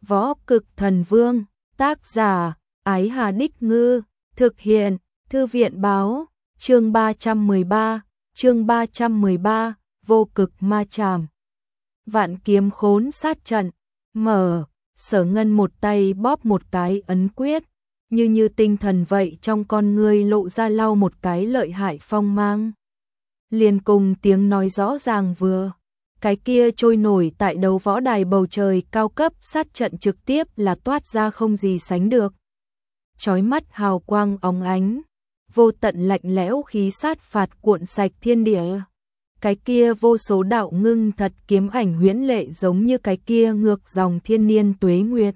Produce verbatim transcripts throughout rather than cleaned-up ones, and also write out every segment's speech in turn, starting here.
Võ Cực Thần Vương, tác giả, Ái Hà Đích Ngư, thực hiện, Thư viện báo, chương ba trăm mười ba, chương ba trăm mười ba, vô cực ma trảm. Vạn kiếm khốn sát trận, mở, Sở Ngân một tay bóp một cái ấn quyết, như như tinh thần vậy trong con ngươi lộ ra lau một cái lợi hại phong mang. Liền cùng tiếng nói rõ ràng vừa, cái kia trôi nổi tại đấu võ đài bầu trời cao cấp sát trận trực tiếp là toát ra không gì sánh được. Chói mắt hào quang óng ánh, vô tận lạnh lẽo khí sát phạt cuộn sạch thiên địa. Cái kia vô số đạo ngưng thật kiếm ảnh huyễn lệ giống như cái kia ngược dòng thiên niên tuế nguyệt.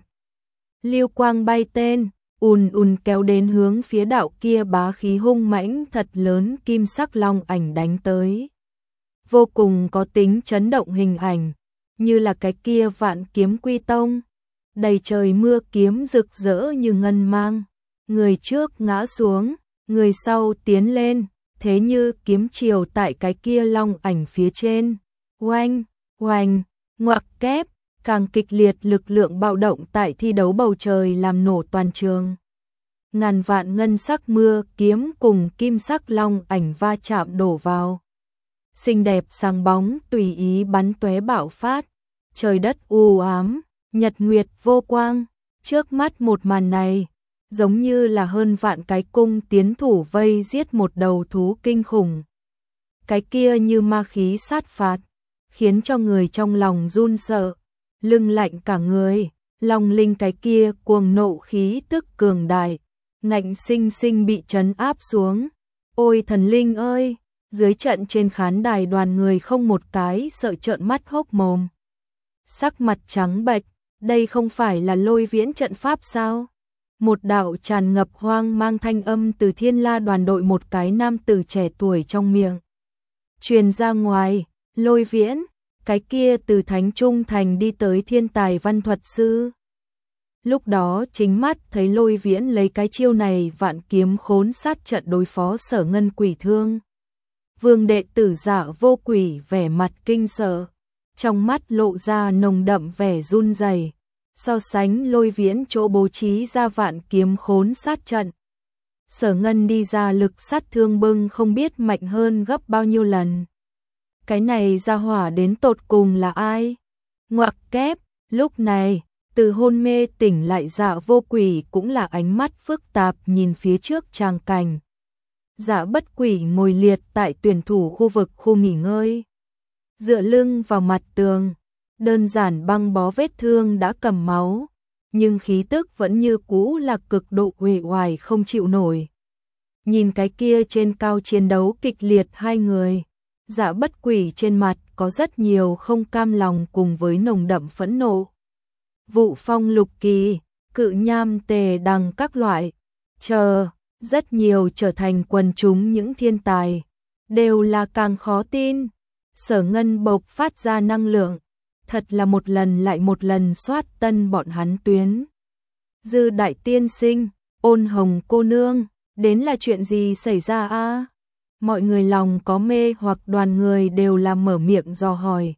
Lưu quang bay tên, ùn ùn kéo đến hướng phía đạo kia bá khí hung mãnh thật lớn kim sắc long ảnh đánh tới. Vô cùng có tính chấn động hình ảnh, như là cái kia vạn kiếm quy tông. Đầy trời mưa kiếm rực rỡ như ngân mang, người trước ngã xuống, người sau tiến lên, thế như kiếm chiều tại cái kia long ảnh phía trên. Oanh, oanh, ngoặc kép, càng kịch liệt lực lượng bạo động tại thi đấu bầu trời làm nổ toàn trường. Ngàn vạn ngân sắc mưa kiếm cùng kim sắc long ảnh va chạm đổ vào. Xinh đẹp sáng bóng tùy ý bắn tóe bạo phát, trời đất u ám, nhật nguyệt vô quang, trước mắt một màn này, giống như là hơn vạn cái cung tiến thủ vây giết một đầu thú kinh khủng. Cái kia như ma khí sát phạt, khiến cho người trong lòng run sợ, lưng lạnh cả người, lòng linh cái kia cuồng nộ khí tức cường đại, ngạnh sinh sinh bị trấn áp xuống. Ôi thần linh ơi! Dưới trận trên khán đài đoàn người không một cái sợ trợn mắt hốc mồm. Sắc mặt trắng bệch, đây không phải là Lôi Viễn trận pháp sao? Một đạo tràn ngập hoang mang thanh âm từ Thiên La đoàn đội một cái nam tử trẻ tuổi trong miệng truyền ra ngoài. Lôi Viễn, cái kia từ Thánh Trung Thành đi tới thiên tài văn thuật sư. Lúc đó chính mắt thấy Lôi Viễn lấy cái chiêu này vạn kiếm khốn sát trận đối phó Sở Ngân quỷ thương. Vương đệ tử Dạ Vô Quỷ vẻ mặt kinh sợ, trong mắt lộ ra nồng đậm vẻ run rẩy. So sánh Lôi Viễn chỗ bố trí ra vạn kiếm khốn sát trận, Sở Ngân đi ra lực sát thương bưng không biết mạnh hơn gấp bao nhiêu lần. Cái này ra hỏa đến tột cùng là ai? Ngoặc kép, lúc này, từ hôn mê tỉnh lại Dạ Vô Quỷ cũng là ánh mắt phức tạp nhìn phía trước tràng cảnh. Dạ Bất Quỷ ngồi liệt tại tuyển thủ khu vực khu nghỉ ngơi, dựa lưng vào mặt tường, đơn giản băng bó vết thương đã cầm máu, nhưng khí tức vẫn như cũ là cực độ uể oải không chịu nổi. Nhìn cái kia trên cao chiến đấu kịch liệt hai người, Dạ Bất Quỷ trên mặt có rất nhiều không cam lòng cùng với nồng đậm phẫn nộ. Vụ Phong Lục Kỳ, Cự Nham Tề Đằng các loại, chờ rất nhiều trở thành quần chúng những thiên tài, đều là càng khó tin. Sở Ngân bộc phát ra năng lượng, thật là một lần lại một lần soát tân bọn hắn tuyến. Dư đại tiên sinh, Ôn Hồng cô nương, đến là chuyện gì xảy ra a? Mọi người lòng có mê hoặc đoàn người đều là mở miệng dò hỏi.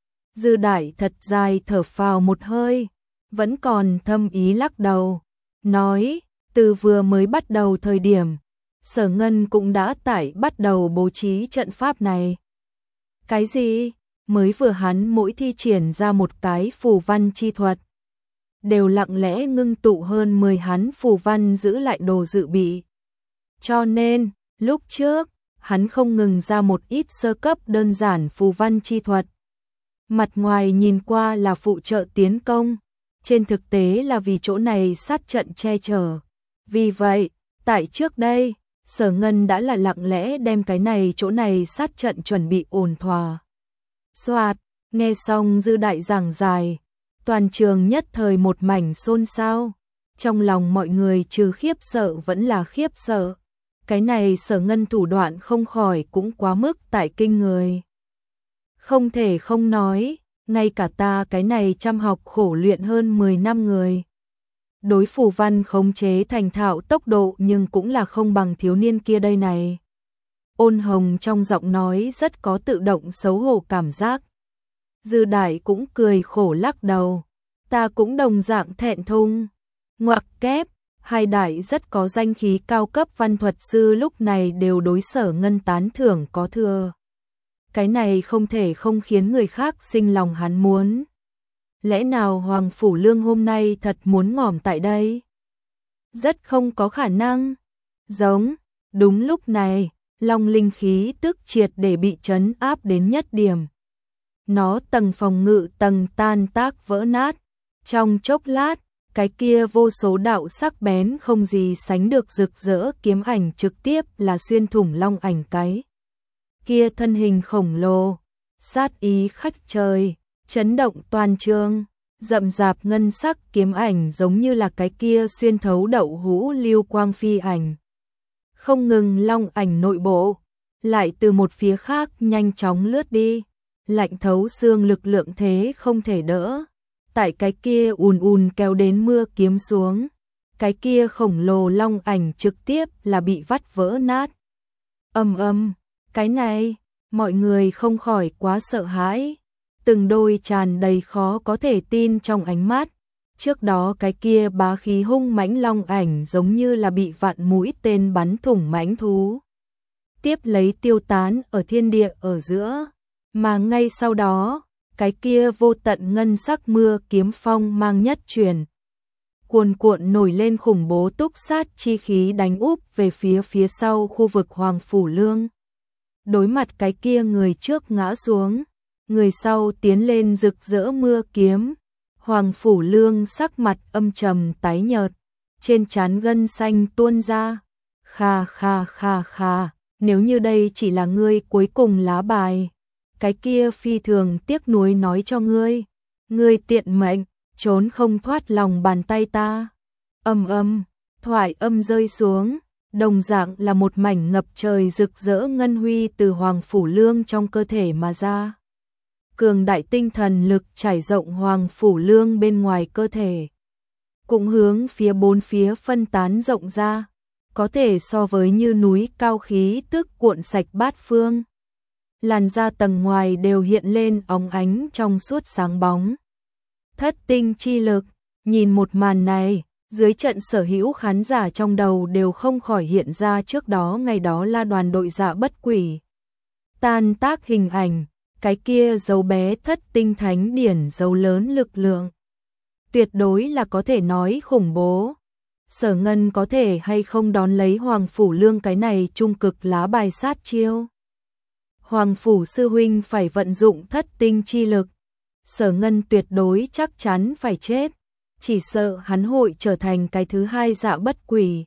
Dư đại thật dài thở phào một hơi, vẫn còn thâm ý lắc đầu, nói, từ vừa mới bắt đầu thời điểm, Sở Ngân cũng đã tải bắt đầu bố trí trận pháp này. Cái gì? Mới vừa hắn mỗi thi triển ra một cái phù văn chi thuật, đều lặng lẽ ngưng tụ hơn mười hắn phù văn giữ lại đồ dự bị. Cho nên, lúc trước, hắn không ngừng ra một ít sơ cấp đơn giản phù văn chi thuật. Mặt ngoài nhìn qua là phụ trợ tiến công, trên thực tế là vì chỗ này sát trận che chở. Vì vậy, tại trước đây, Sở Ngân đã là lặng lẽ đem cái này chỗ này sát trận chuẩn bị ổn thỏa. Soạt, nghe xong Dư đại giảng dài, toàn trường nhất thời một mảnh xôn xao, trong lòng mọi người trừ khiếp sợ vẫn là khiếp sợ. Cái này Sở Ngân thủ đoạn không khỏi cũng quá mức tại kinh người. Không thể không nói, ngay cả ta cái này chăm học khổ luyện hơn mười năm người, đối phù văn khống chế thành thạo tốc độ nhưng cũng là không bằng thiếu niên kia đây này. Ôn Hồng trong giọng nói rất có tự động xấu hổ cảm giác. Dư đại cũng cười khổ lắc đầu, Ta cũng đồng dạng thẹn thùng. Ngoặc kép, hai đại rất có danh khí cao cấp văn thuật sư lúc này đều đối Sở Ngân tán thưởng có thừa. Cái này không thể không khiến người khác sinh lòng hắn muốn. Lẽ nào Hoàng Phủ Lương hôm nay thật muốn ngỏm tại đây? Rất không có khả năng. Giống, đúng lúc này, long linh khí tức triệt để bị trấn áp đến nhất điểm. Nó tầng phòng ngự tầng tan tác vỡ nát. Trong chốc lát, cái kia vô số đạo sắc bén không gì sánh được rực rỡ kiếm ảnh trực tiếp là xuyên thủng long ảnh cái. Kia thân hình khổng lồ, sát ý khách trời, chấn động toàn trường, rậm rạp ngân sắc kiếm ảnh giống như là cái kia xuyên thấu đậu hũ lưu quang phi ảnh. Không ngừng long ảnh nội bộ, lại từ một phía khác nhanh chóng lướt đi, lạnh thấu xương lực lượng thế không thể đỡ. Tại cái kia ùn ùn kéo đến mưa kiếm xuống, cái kia khổng lồ long ảnh trực tiếp là bị vắt vỡ nát. Ầm ầm, cái này, mọi người không khỏi quá sợ hãi, từng đôi tràn đầy khó có thể tin trong ánh mắt. Trước đó cái kia bá khí hung mãnh long ảnh giống như là bị vạn mũi tên bắn thủng mãnh thú. Tiếp lấy tiêu tán ở thiên địa ở giữa, mà ngay sau đó, cái kia vô tận ngân sắc mưa kiếm phong mang nhất truyền. Cuồn cuộn nổi lên khủng bố túc sát chi khí đánh úp về phía phía sau khu vực Hoàng Phủ Lương. Đối mặt cái kia người trước ngã xuống, người sau tiến lên rực rỡ mưa kiếm. Hoàng Phủ Lương sắc mặt âm trầm tái nhợt, trên trán gân xanh tuôn ra. Kha kha kha kha, nếu như đây chỉ là ngươi cuối cùng lá bài, cái kia phi thường tiếc nuối nói cho ngươi, ngươi tiện mệnh, trốn không thoát lòng bàn tay ta. Âm âm, thoại âm rơi xuống, đồng dạng là một mảnh ngập trời rực rỡ ngân huy từ Hoàng Phủ Lương trong cơ thể mà ra. Cường đại tinh thần lực trải rộng Hoàng Phủ Lương bên ngoài cơ thể, cũng hướng phía bốn phía phân tán rộng ra, có thể so với như núi cao khí tức cuộn sạch bát phương. Làn da tầng ngoài đều hiện lên óng ánh trong suốt sáng bóng. Thất tinh chi lực, nhìn một màn này, dưới trận sở hữu khán giả trong đầu đều không khỏi hiện ra trước đó ngày đó là đoàn đội Dạ Bất Quỷ. Tan tác hình ảnh, cái kia dấu bé thất tinh thánh điển dấu lớn lực lượng. Tuyệt đối là có thể nói khủng bố. Sở Ngân có thể hay không đón lấy Hoàng Phủ Lương cái này trung cực lá bài sát chiêu. Hoàng Phủ sư huynh phải vận dụng thất tinh chi lực. Sở Ngân tuyệt đối chắc chắn phải chết. Chỉ sợ hắn hội trở thành cái thứ hai Dạ Bất Quỷ.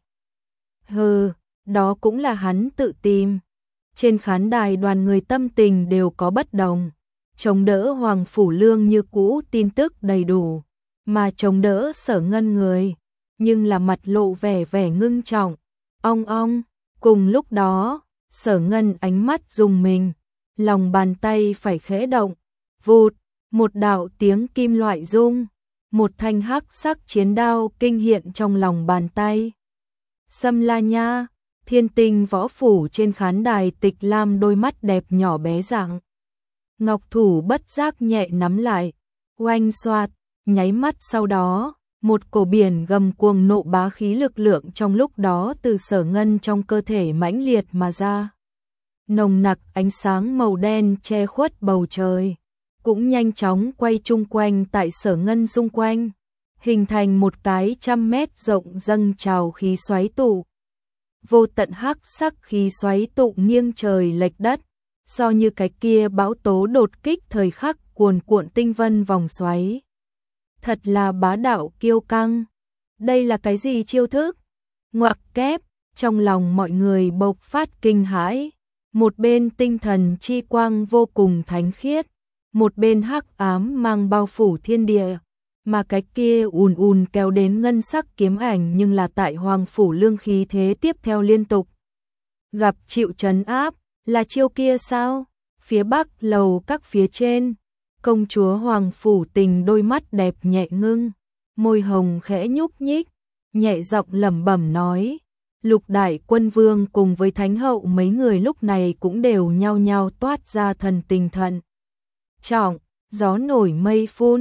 Hừ, đó cũng là hắn tự tìm. Trên khán đài đoàn người tâm tình đều có bất đồng. Chống đỡ Hoàng Phủ Lương như cũ tin tức đầy đủ. Mà chống đỡ Sở Ngân người, nhưng là mặt lộ vẻ vẻ ngưng trọng. Ong ong, cùng lúc đó, Sở Ngân ánh mắt rùng mình, lòng bàn tay phải khẽ động, vụt, một đạo tiếng kim loại rung, một thanh hắc sắc chiến đao kinh hiện trong lòng bàn tay. Sâm La Nha, Thiên Tinh võ phủ trên khán đài Tịch Lam đôi mắt đẹp nhỏ bé dạng. Ngọc thủ bất giác nhẹ nắm lại, oanh xoạt, nháy mắt sau đó, một cổ biển gầm cuồng nộ bá khí lực lượng trong lúc đó từ Sở Ngân trong cơ thể mãnh liệt mà ra. Nồng nặc ánh sáng màu đen che khuất bầu trời, cũng nhanh chóng quay chung quanh tại Sở Ngân xung quanh, hình thành một cái trăm mét rộng dâng trào khí xoáy tụ. Vô tận hắc sắc khí xoáy tụ nghiêng trời lệch đất, so như cái kia bão tố đột kích thời khắc cuồn cuộn tinh vân vòng xoáy. Thật là bá đạo kiêu căng. Đây là cái gì chiêu thức? Ngoặc kép, trong lòng mọi người bộc phát kinh hãi. Một bên tinh thần chi quang vô cùng thánh khiết, một bên hắc ám mang bao phủ thiên địa, mà cái kia ùn ùn kéo đến ngân sắc kiếm ảnh nhưng là tại Hoàng Phủ Lương khí thế tiếp theo liên tục. Gặp chịu trấn áp, là chiêu kia sao? Phía bắc lầu các phía trên, công chúa Hoàng Phủ Tình đôi mắt đẹp nhẹ ngưng, môi hồng khẽ nhúc nhích, nhẹ giọng lẩm bẩm nói. Lục đại quân vương cùng với thánh hậu mấy người lúc này cũng đều nhao nhao toát ra thần tình thận trọng, gió nổi mây phun,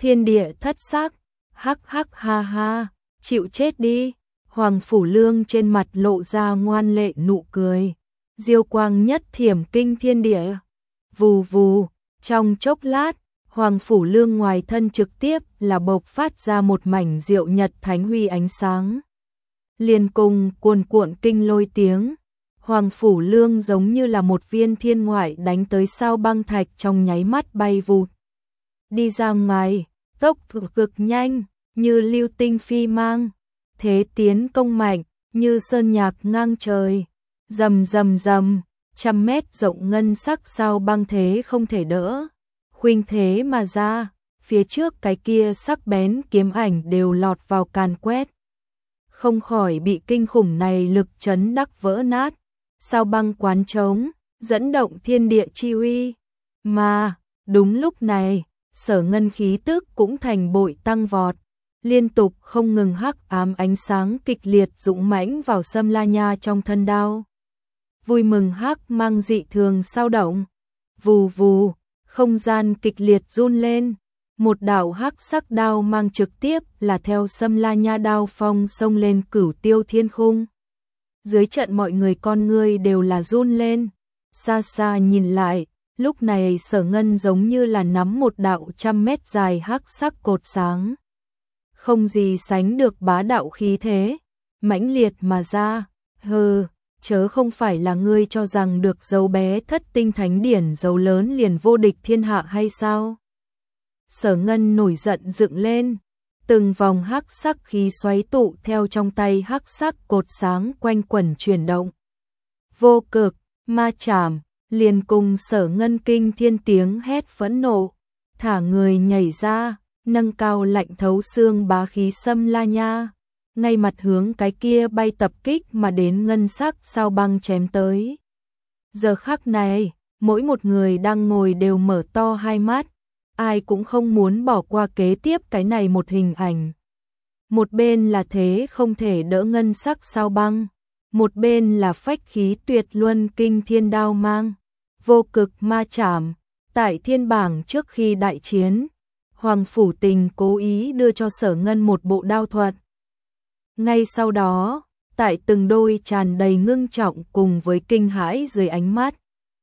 Thiên địa thất sắc, hắc hắc ha ha, chịu chết đi. Hoàng Phủ Lương trên mặt lộ ra ngoan lệ nụ cười. Diêu quang nhất thiểm kinh thiên địa. Vù vù, trong chốc lát, Hoàng Phủ Lương ngoài thân trực tiếp là bộc phát ra một mảnh diệu nhật thánh huy ánh sáng. Liền cùng cuồn cuộn kinh lôi tiếng, Hoàng Phủ Lương giống như là một viên thiên ngoại đánh tới sao băng thạch trong nháy mắt bay vụt. Đi ra ngoài, tốc cực nhanh, như lưu tinh phi mang, thế tiến công mạnh, như sơn nhạc ngang trời, rầm rầm rầm, trăm mét rộng ngân sắc sao băng thế không thể đỡ. Khuynh thế mà ra, phía trước cái kia sắc bén kiếm ảnh đều lọt vào càn quét. Không khỏi bị kinh khủng này lực chấn đắc vỡ nát, sao băng quán trống, dẫn động thiên địa chi uy. Mà, đúng lúc này, Sở Ngân khí tức cũng thành bội tăng vọt, liên tục không ngừng hắc ám ánh sáng kịch liệt dũng mãnh vào Sâm La Nha trong thân đao. Vui mừng hắc mang dị thường sao động, vù vù, không gian kịch liệt run lên, một đạo hắc sắc đao mang trực tiếp là theo Sâm La Nha đao phong xông lên cửu tiêu thiên khung. Dưới trận mọi người con ngươi đều là run lên, xa xa nhìn lại, lúc này Sở Ngân giống như là nắm một đạo trăm mét dài hắc sắc cột sáng. Không gì sánh được bá đạo khí thế, mãnh liệt mà ra, hừ, chớ không phải là ngươi cho rằng được dấu bé thất tinh thánh điển dấu lớn liền vô địch thiên hạ hay sao? Sở Ngân nổi giận dựng lên, từng vòng hắc sắc khí xoáy tụ theo trong tay hắc sắc cột sáng quanh quẩn chuyển động. Vô cực, ma chảm, liền cùng Sở Ngân kinh thiên tiếng hét phẫn nộ, thả người nhảy ra, nâng cao lạnh thấu xương bá khí Sâm La Nha, ngay mặt hướng cái kia bay tập kích mà đến ngân sắc sao băng chém tới. Giờ khắc này, mỗi một người đang ngồi đều mở to hai mắt, ai cũng không muốn bỏ qua kế tiếp cái này một hình ảnh. Một bên là thế không thể đỡ ngân sắc sao băng, một bên là phách khí tuyệt luân kinh thiên đao mang, vô cực ma chảm. Tại thiên bảng trước khi đại chiến, Hoàng Phủ Tình cố ý đưa cho Sở Ngân một bộ đao thuật. Ngay sau đó, tại từng đôi tràn đầy ngưng trọng cùng với kinh hãi dưới ánh mắt,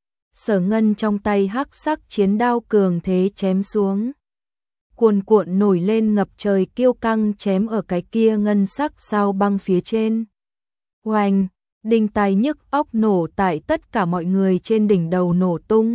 Sở Ngân trong tay hắc sắc chiến đao cường thế chém xuống. Cuồn cuộn nổi lên ngập trời kiêu căng chém ở cái kia ngân sắc sao băng phía trên. Oanh, đinh tai nhức óc nổ tại tất cả mọi người trên đỉnh đầu nổ tung.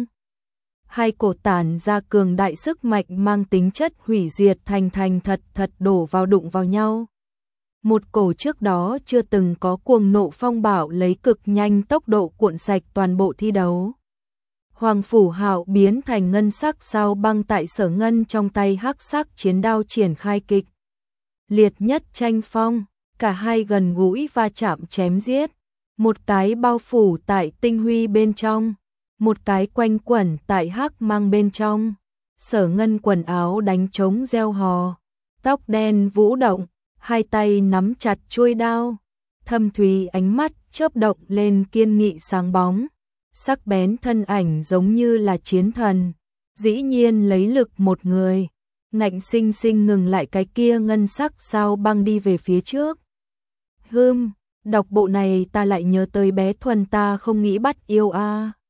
Hai cổ tản ra cường đại sức mạnh mang tính chất hủy diệt thành thành thật thật đổ vào đụng vào nhau. Một cổ trước đó chưa từng có cuồng nộ phong bạo lấy cực nhanh tốc độ cuộn sạch toàn bộ thi đấu. Hoàng Phủ Hạo biến thành ngân sắc sao băng tại Sở Ngân trong tay hắc sắc chiến đao triển khai kịch liệt nhất tranh phong, cả hai gần gũi va chạm chém giết, một cái bao phủ tại tinh huy bên trong, một cái quanh quẩn tại hắc mang bên trong. Sở Ngân quần áo đánh trống reo hò, tóc đen vũ động, hai tay nắm chặt chuôi đao, thâm thúy ánh mắt chớp động lên kiên nghị sáng bóng, sắc bén thân ảnh giống như là chiến thần, dĩ nhiên lấy lực một người, ngạnh sinh sinh ngừng lại cái kia ngân sắc sao băng đi về phía trước. Hừm, đọc bộ này ta lại nhớ tới bé Thuần ta không nghĩ bắt yêu a. À.